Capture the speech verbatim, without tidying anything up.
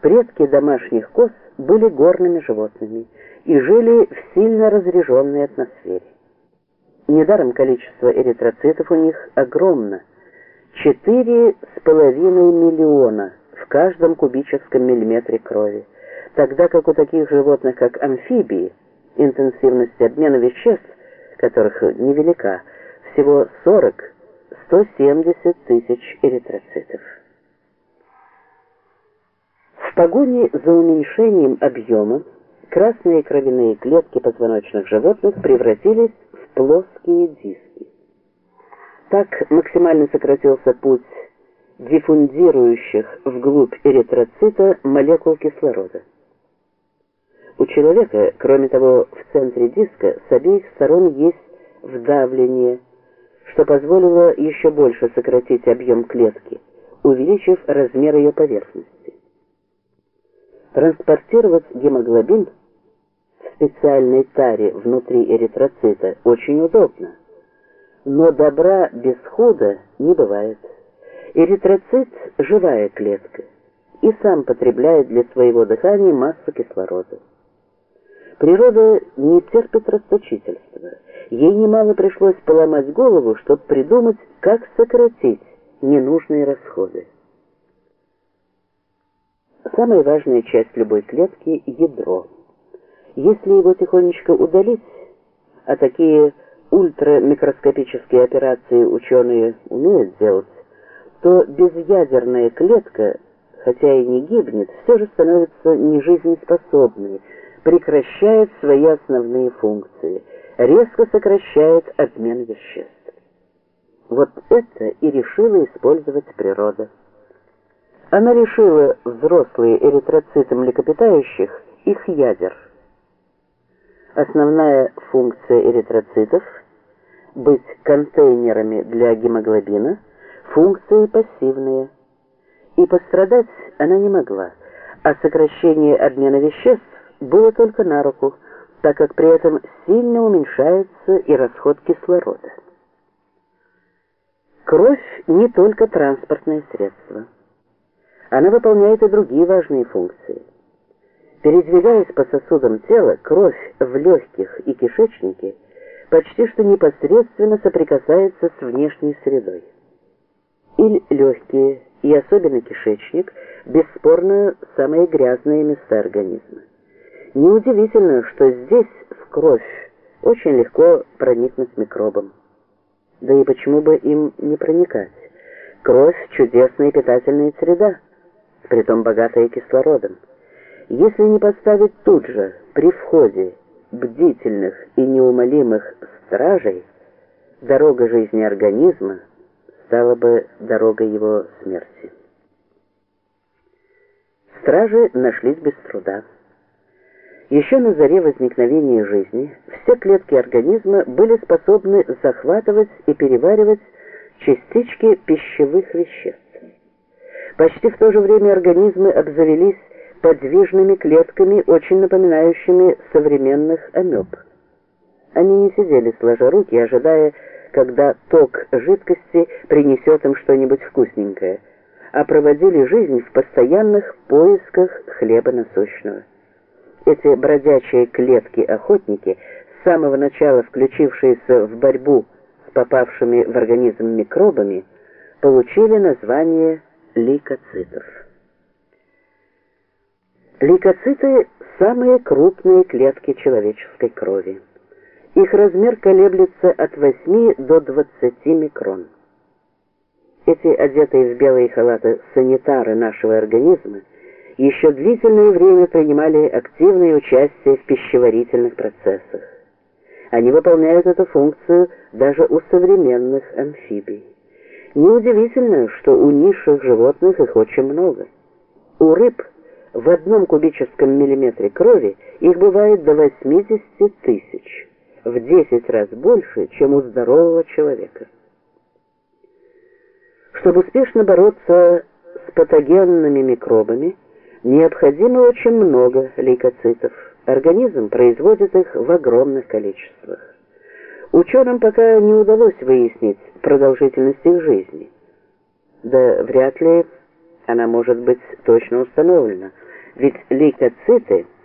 Предки домашних коз были горными животными и жили в сильно разреженной атмосфере. Недаром количество эритроцитов у них огромно – четыре с половиной миллиона в каждом кубическом миллиметре крови, тогда как у таких животных, как амфибии, интенсивность обмена веществ, которых невелика, всего сорок — сто семьдесят тысяч эритроцитов. В погоне за уменьшением объема красные кровяные клетки позвоночных животных превратились в плоские диски. Так максимально сократился путь диффундирующих вглубь эритроцита молекул кислорода. У человека, кроме того, в центре диска с обеих сторон есть вдавление, что позволило еще больше сократить объем клетки, увеличив размер ее поверхности. Транспортировать гемоглобин в специальной таре внутри эритроцита очень удобно, но добра без худа не бывает. Эритроцит – живая клетка и сам потребляет для своего дыхания массу кислорода. Природа не терпит расточительства. Ей немало пришлось поломать голову, чтобы придумать, как сократить ненужные расходы. Самая важная часть любой клетки – ядро. Если его тихонечко удалить, а такие ультрамикроскопические операции ученые умеют делать, то безъядерная клетка, хотя и не гибнет, все же становится нежизнеспособной, прекращает свои основные функции, резко сокращает обмен веществ. Вот это и решила использовать природа. Она лишила взрослые эритроциты млекопитающих их ядер. Основная функция эритроцитов – быть контейнерами для гемоглобина, функции пассивные. И пострадать она не могла, а сокращение обмена веществ было только на руку, так как при этом сильно уменьшается и расход кислорода. Кровь не только транспортное средство. Она выполняет и другие важные функции. Передвигаясь по сосудам тела, кровь в легких и кишечнике почти что непосредственно соприкасается с внешней средой. И легкие, и особенно кишечник, бесспорно, самые грязные места организма. Неудивительно, что здесь, в кровь, очень легко проникнуть микробам. Да и почему бы им не проникать? Кровь – чудесная питательная среда, притом богатая кислородом. Если не поставить тут же, при входе, бдительных и неумолимых стражей, дорога жизни организма стала бы дорогой его смерти. Стражи нашлись без труда. Еще на заре возникновения жизни все клетки организма были способны захватывать и переваривать частички пищевых веществ. Почти в то же время организмы обзавелись подвижными клетками, очень напоминающими современных амеб. Они не сидели сложа руки, ожидая, когда ток жидкости принесет им что-нибудь вкусненькое, а проводили жизнь в постоянных поисках хлеба насущного. Эти бродячие клетки-охотники, с самого начала включившиеся в борьбу с попавшими в организм микробами, получили название лейкоцитов. Лейкоциты – самые крупные клетки человеческой крови. Их размер колеблется от восьми до двадцати микрон. Эти одетые в белые халаты санитары нашего организма еще длительное время принимали активное участие в пищеварительных процессах. Они выполняют эту функцию даже у современных амфибий. Неудивительно, что у низших животных их очень много. У рыб в одном кубическом миллиметре крови их бывает до восьмидесяти тысяч, в десять раз больше, чем у здорового человека. Чтобы успешно бороться с патогенными микробами, необходимо очень много лейкоцитов. Организм производит их в огромных количествах. Ученым пока не удалось выяснить продолжительность их жизни. Да вряд ли она может быть точно установлена. ведь лейкоциты